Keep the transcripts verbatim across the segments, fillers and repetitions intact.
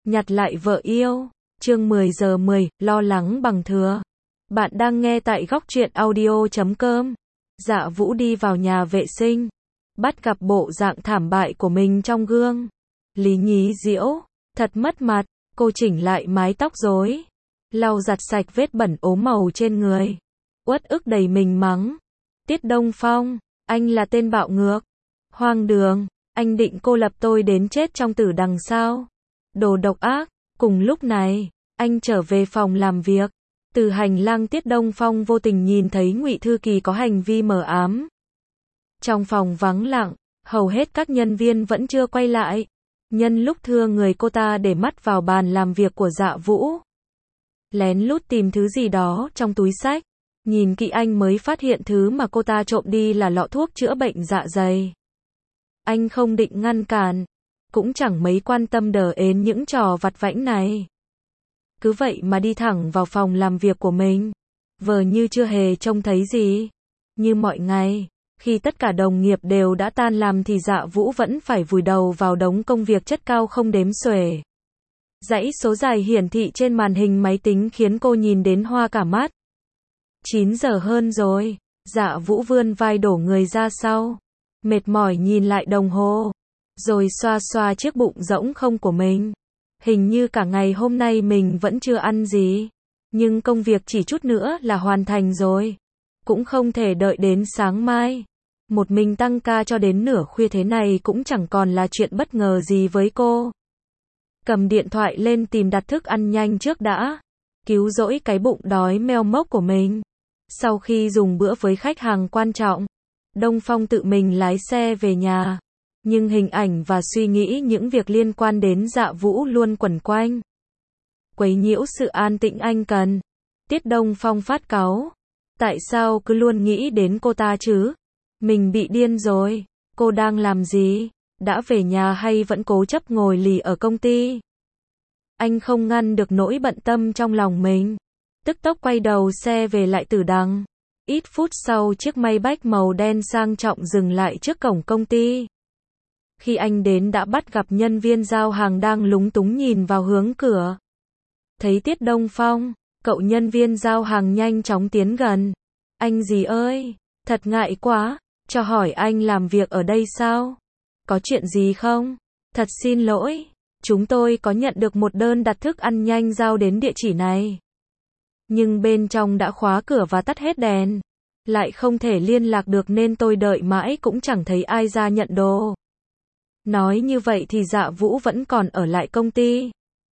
Nhặt lại vợ yêu. Chương mười giờ mười, lo lắng bằng thừa. Bạn đang nghe tại góc truyện audio chấm com. Dạ Vũ đi vào nhà vệ sinh, bắt gặp bộ dạng thảm bại của mình trong gương. Lý Nhí Diễu, thật mất mặt, cô chỉnh lại mái tóc rối, lau giặt sạch vết bẩn ốm màu trên người. Uất ức đầy mình mắng. Tiết Đông Phong, anh là tên bạo ngược. Hoang đường, anh định cô lập tôi đến chết trong tử đằng sao? Đồ độc ác. Cùng lúc này, anh trở về phòng làm việc. Từ hành lang Tiết Đông Phong vô tình nhìn thấy Ngụy Thư Kỳ có hành vi mờ ám. Trong phòng vắng lặng, hầu hết các nhân viên vẫn chưa quay lại. Nhân lúc thưa người cô ta để mắt vào bàn làm việc của Dạ Vũ. Lén lút tìm thứ gì đó trong túi xách. Nhìn kỹ anh mới phát hiện thứ mà cô ta trộm đi là lọ thuốc chữa bệnh dạ dày. Anh không định ngăn cản, cũng chẳng mấy quan tâm đờ ến những trò vặt vãnh này. Cứ vậy mà đi thẳng vào phòng làm việc của mình, vờ như chưa hề trông thấy gì. Như mọi ngày, khi tất cả đồng nghiệp đều đã tan làm thì Dạ Vũ vẫn phải vùi đầu vào đống công việc chất cao không đếm xuể. Dãy số dài hiển thị trên màn hình máy tính khiến cô nhìn đến hoa cả mắt. chín giờ hơn rồi, Dạ Vũ vươn vai đổ người ra sau, mệt mỏi nhìn lại đồng hồ, rồi xoa xoa chiếc bụng rỗng không của mình. Hình như cả ngày hôm nay mình vẫn chưa ăn gì, nhưng công việc chỉ chút nữa là hoàn thành rồi, cũng không thể đợi đến sáng mai. Một mình tăng ca cho đến nửa khuya thế này cũng chẳng còn là chuyện bất ngờ gì với cô. Cầm điện thoại lên tìm đặt thức ăn nhanh trước đã, cứu rỗi cái bụng đói meo mốc của mình. Sau khi dùng bữa với khách hàng quan trọng, Đông Phong tự mình lái xe về nhà. Nhưng hình ảnh và suy nghĩ những việc liên quan đến Dạ Vũ luôn quẩn quanh, quấy nhiễu sự an tĩnh anh cần. Tiết Đông Phong phát cáu. Tại sao cứ luôn nghĩ đến cô ta chứ? Mình bị điên rồi. Cô đang làm gì? Đã về nhà hay vẫn cố chấp ngồi lì ở công ty? Anh không ngăn được nỗi bận tâm trong lòng mình. Tức tốc quay đầu xe về lại tử đằng. Ít phút sau chiếc Maybach màu đen sang trọng dừng lại trước cổng công ty. Khi anh đến đã bắt gặp nhân viên giao hàng đang lúng túng nhìn vào hướng cửa. Thấy Tiết Đông Phong, cậu nhân viên giao hàng nhanh chóng tiến gần. Anh gì ơi, thật ngại quá, cho hỏi anh làm việc ở đây sao? Có chuyện gì không? Thật xin lỗi, chúng tôi có nhận được một đơn đặt thức ăn nhanh giao đến địa chỉ này. Nhưng bên trong đã khóa cửa và tắt hết đèn. Lại không thể liên lạc được nên tôi đợi mãi cũng chẳng thấy ai ra nhận đồ. Nói như vậy thì Dạ Vũ vẫn còn ở lại công ty.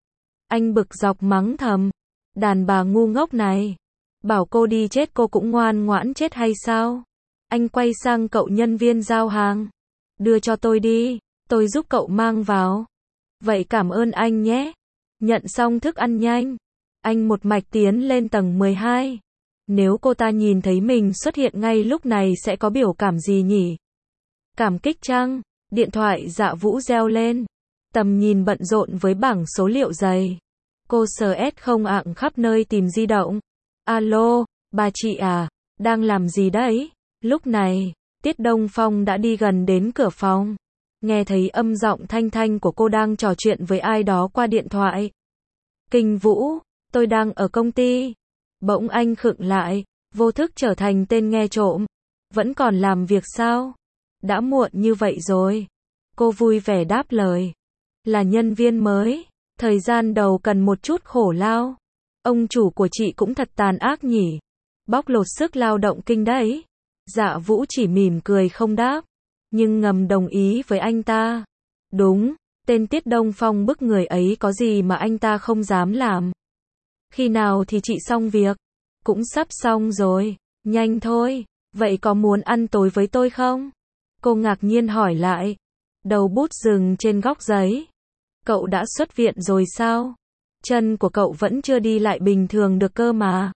Anh bực dọc mắng thầm. Đàn bà ngu ngốc này. Bảo cô đi chết cô cũng ngoan ngoãn chết hay sao? Anh quay sang cậu nhân viên giao hàng. Đưa cho tôi đi, tôi giúp cậu mang vào. Vậy cảm ơn anh nhé. Nhận xong thức ăn nhanh, anh một mạch tiến lên tầng mười hai. Nếu cô ta nhìn thấy mình xuất hiện ngay lúc này sẽ có biểu cảm gì nhỉ? Cảm kích chăng? Điện thoại Dạ Vũ reo lên. Tầm nhìn bận rộn với bảng số liệu dày. Cô sờ ét không ạng khắp nơi tìm di động. Alo, bà chị à, đang làm gì đấy? Lúc này, Tiết Đông Phong đã đi gần đến cửa phòng. Nghe thấy âm giọng thanh thanh của cô đang trò chuyện với ai đó qua điện thoại. Kinh Vũ, tôi đang ở công ty. Bỗng anh khựng lại, vô thức trở thành tên nghe trộm. Vẫn còn làm việc sao? Đã muộn như vậy rồi. Cô vui vẻ đáp lời. Là nhân viên mới, thời gian đầu cần một chút khổ lao. Ông chủ của chị cũng thật tàn ác nhỉ. Bóc lột sức lao động kinh đấy. Dạ Vũ chỉ mỉm cười không đáp, nhưng ngầm đồng ý với anh ta. Đúng, tên Tiết Đông Phong bức người ấy có gì mà anh ta không dám làm. Khi nào thì chị xong việc? Cũng sắp xong rồi, nhanh thôi. Vậy có muốn ăn tối với tôi không? Cô ngạc nhiên hỏi lại. Đầu bút dừng trên góc giấy. Cậu đã xuất viện rồi sao? Chân của cậu vẫn chưa đi lại bình thường được cơ mà.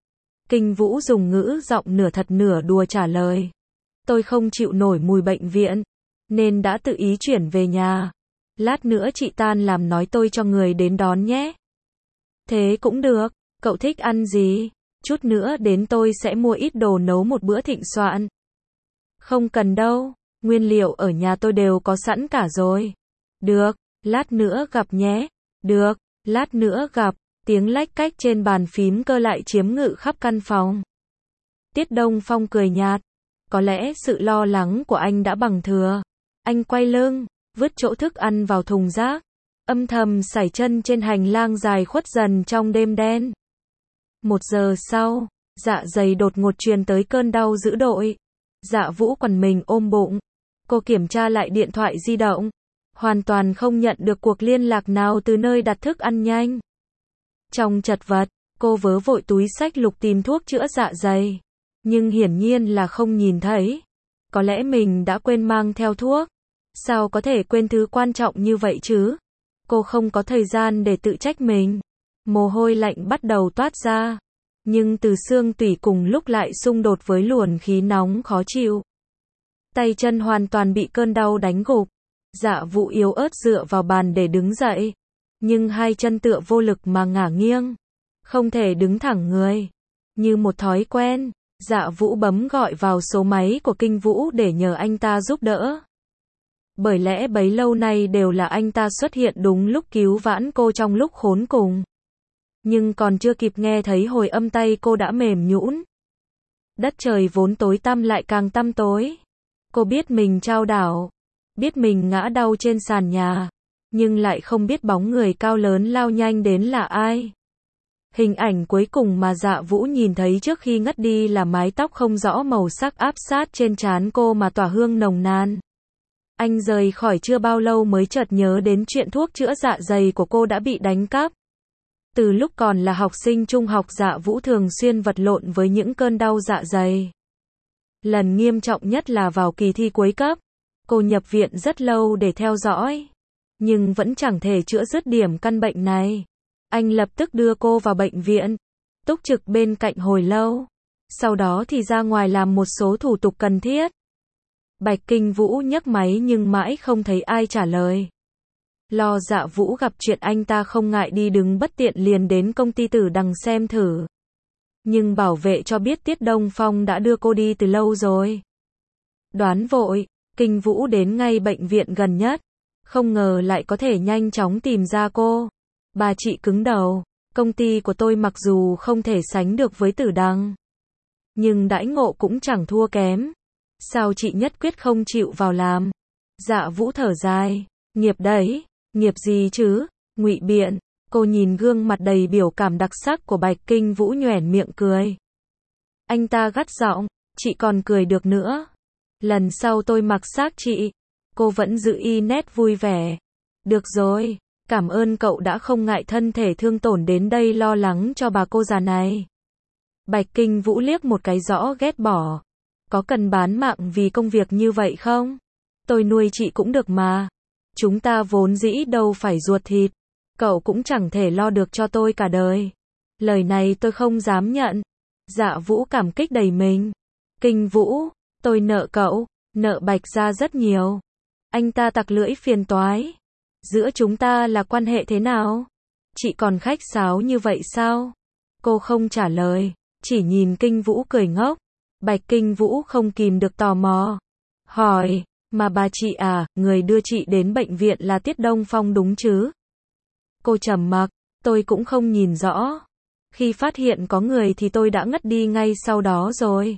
Kinh Vũ dùng ngữ giọng nửa thật nửa đùa trả lời. Tôi không chịu nổi mùi bệnh viện, nên đã tự ý chuyển về nhà. Lát nữa chị tan làm nói tôi cho người đến đón nhé. Thế cũng được, cậu thích ăn gì? Chút nữa đến tôi sẽ mua ít đồ nấu một bữa thịnh soạn. Không cần đâu, nguyên liệu ở nhà tôi đều có sẵn cả rồi. Được, lát nữa gặp nhé. Được, lát nữa gặp. Tiếng lách cách trên bàn phím cơ lại chiếm ngự khắp căn phòng. Tiết Đông Phong cười nhạt. Có lẽ sự lo lắng của anh đã bằng thừa. Anh quay lưng, vứt chỗ thức ăn vào thùng rác. Âm thầm sải chân trên hành lang dài khuất dần trong đêm đen. Một giờ sau, dạ dày đột ngột truyền tới cơn đau dữ dội. Dạ Vũ quằn mình ôm bụng. Cô kiểm tra lại điện thoại di động. Hoàn toàn không nhận được cuộc liên lạc nào từ nơi đặt thức ăn nhanh. Trong chật vật, cô vớ vội túi xách lục tìm thuốc chữa dạ dày. Nhưng hiển nhiên là không nhìn thấy. Có lẽ mình đã quên mang theo thuốc. Sao có thể quên thứ quan trọng như vậy chứ? Cô không có thời gian để tự trách mình. Mồ hôi lạnh bắt đầu toát ra. Nhưng từ xương tủy cùng lúc lại xung đột với luồng khí nóng khó chịu. Tay chân hoàn toàn bị cơn đau đánh gục. Dạ Vũ yếu ớt dựa vào bàn để đứng dậy. Nhưng hai chân tựa vô lực mà ngả nghiêng. Không thể đứng thẳng người. Như một thói quen, Dạ Vũ bấm gọi vào số máy của Kinh Vũ để nhờ anh ta giúp đỡ. Bởi lẽ bấy lâu nay đều là anh ta xuất hiện đúng lúc cứu vãn cô trong lúc khốn cùng. Nhưng còn chưa kịp nghe thấy hồi âm tay cô đã mềm nhũn. Đất trời vốn tối tăm lại càng tăm tối. Cô biết mình trao đảo. Biết mình ngã đau trên sàn nhà. Nhưng lại không biết bóng người cao lớn lao nhanh đến là ai. Hình ảnh cuối cùng mà Dạ Vũ nhìn thấy trước khi ngất đi là mái tóc không rõ màu sắc áp sát trên trán cô mà tỏa hương nồng nàn. Anh rời khỏi chưa bao lâu mới chợt nhớ đến chuyện thuốc chữa dạ dày của cô đã bị đánh cắp. Từ lúc còn là học sinh trung học, Dạ Vũ thường xuyên vật lộn với những cơn đau dạ dày. Lần nghiêm trọng nhất là vào kỳ thi cuối cấp. Cô nhập viện rất lâu để theo dõi. Nhưng vẫn chẳng thể chữa dứt điểm căn bệnh này. Anh lập tức đưa cô vào bệnh viện. Túc trực bên cạnh hồi lâu. Sau đó thì ra ngoài làm một số thủ tục cần thiết. Bạch Kinh Vũ nhấc máy nhưng mãi không thấy ai trả lời. Lo Dạ Vũ gặp chuyện, anh ta không ngại đi đứng bất tiện liền đến công ty Tử Đằng xem thử. Nhưng bảo vệ cho biết Tiết Đông Phong đã đưa cô đi từ lâu rồi. Đoán vội, Kinh Vũ đến ngay bệnh viện gần nhất. Không ngờ lại có thể nhanh chóng tìm ra cô. Bà chị cứng đầu. Công ty của tôi mặc dù không thể sánh được với Tử Đằng, nhưng đãi ngộ cũng chẳng thua kém. Sao chị nhất quyết không chịu vào làm? Dạ Vũ thở dài. Nghiệp đấy. Nghiệp gì chứ? Ngụy biện. Cô nhìn gương mặt đầy biểu cảm đặc sắc của Bạch Kinh Vũ nhoẻn miệng cười. Anh ta gắt giọng. Chị còn cười được nữa. Lần sau tôi mặc xác chị. Cô vẫn giữ y nét vui vẻ. Được rồi. Cảm ơn cậu đã không ngại thân thể thương tổn đến đây lo lắng cho bà cô già này. Bạch Kinh Vũ liếc một cái rõ ghét bỏ. Có cần bán mạng vì công việc như vậy không? Tôi nuôi chị cũng được mà. Chúng ta vốn dĩ đâu phải ruột thịt. Cậu cũng chẳng thể lo được cho tôi cả đời. Lời này tôi không dám nhận. Dạ Vũ cảm kích đầy mình. Kinh Vũ, tôi nợ cậu, nợ Bạch gia rất nhiều. Anh ta tặc lưỡi phiền toái. Giữa chúng ta là quan hệ thế nào? Chị còn khách sáo như vậy sao? Cô không trả lời, chỉ nhìn Kinh Vũ cười ngốc. Bạch Kinh Vũ không kìm được tò mò. Hỏi, mà bà chị à, người đưa chị đến bệnh viện là Tiết Đông Phong đúng chứ? Cô trầm mặc, tôi cũng không nhìn rõ. Khi phát hiện có người thì tôi đã ngất đi ngay sau đó rồi.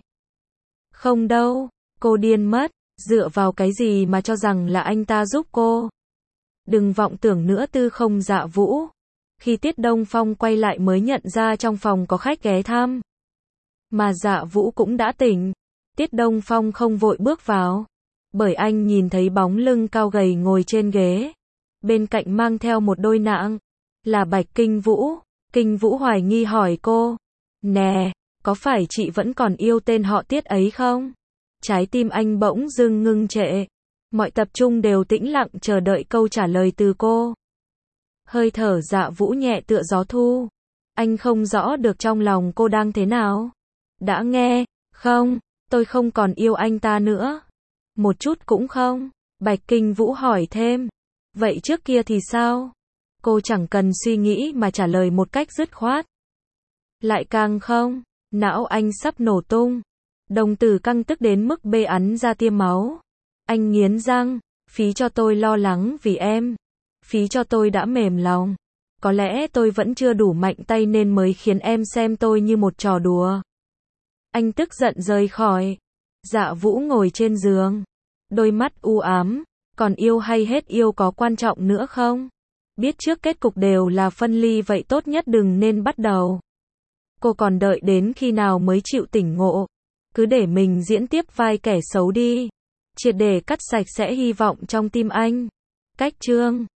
Không đâu, cô điên mất, dựa vào cái gì mà cho rằng là anh ta giúp cô? Đừng vọng tưởng nữa. Tư không Dạ Vũ. Khi Tiết Đông Phong quay lại mới nhận ra trong phòng có khách ghé thăm. Mà Dạ Vũ cũng đã tỉnh. Tiết Đông Phong không vội bước vào. Bởi anh nhìn thấy bóng lưng cao gầy ngồi trên ghế. Bên cạnh mang theo một đôi nạng. Là Bạch Kinh Vũ. Kinh Vũ hoài nghi hỏi cô. Nè, có phải chị vẫn còn yêu tên họ Tiết ấy không? Trái tim anh bỗng dưng ngưng trệ. Mọi tập trung đều tĩnh lặng chờ đợi câu trả lời từ cô. Hơi thở Dạ Vũ nhẹ tựa gió thu. Anh không rõ được trong lòng cô đang thế nào. Đã nghe, không, tôi không còn yêu anh ta nữa. Một chút cũng không. Bạch Kinh Vũ hỏi thêm. Vậy trước kia thì sao? Cô chẳng cần suy nghĩ mà trả lời một cách dứt khoát. Lại càng không. Não anh sắp nổ tung. Đồng tử căng tức đến mức bê ắn ra tia máu. Anh nghiến răng. Phí cho tôi lo lắng vì em. Phí cho tôi đã mềm lòng. Có lẽ tôi vẫn chưa đủ mạnh tay nên mới khiến em xem tôi như một trò đùa. Anh tức giận rời khỏi. Dạ Vũ ngồi trên giường. Đôi mắt u ám. Còn yêu hay hết yêu có quan trọng nữa không? Biết trước kết cục đều là phân ly vậy tốt nhất đừng nên bắt đầu. Cô còn đợi đến khi nào mới chịu tỉnh ngộ? Cứ để mình diễn tiếp vai kẻ xấu đi. Triệt để cắt sạch sẽ hy vọng trong tim anh. Cách chương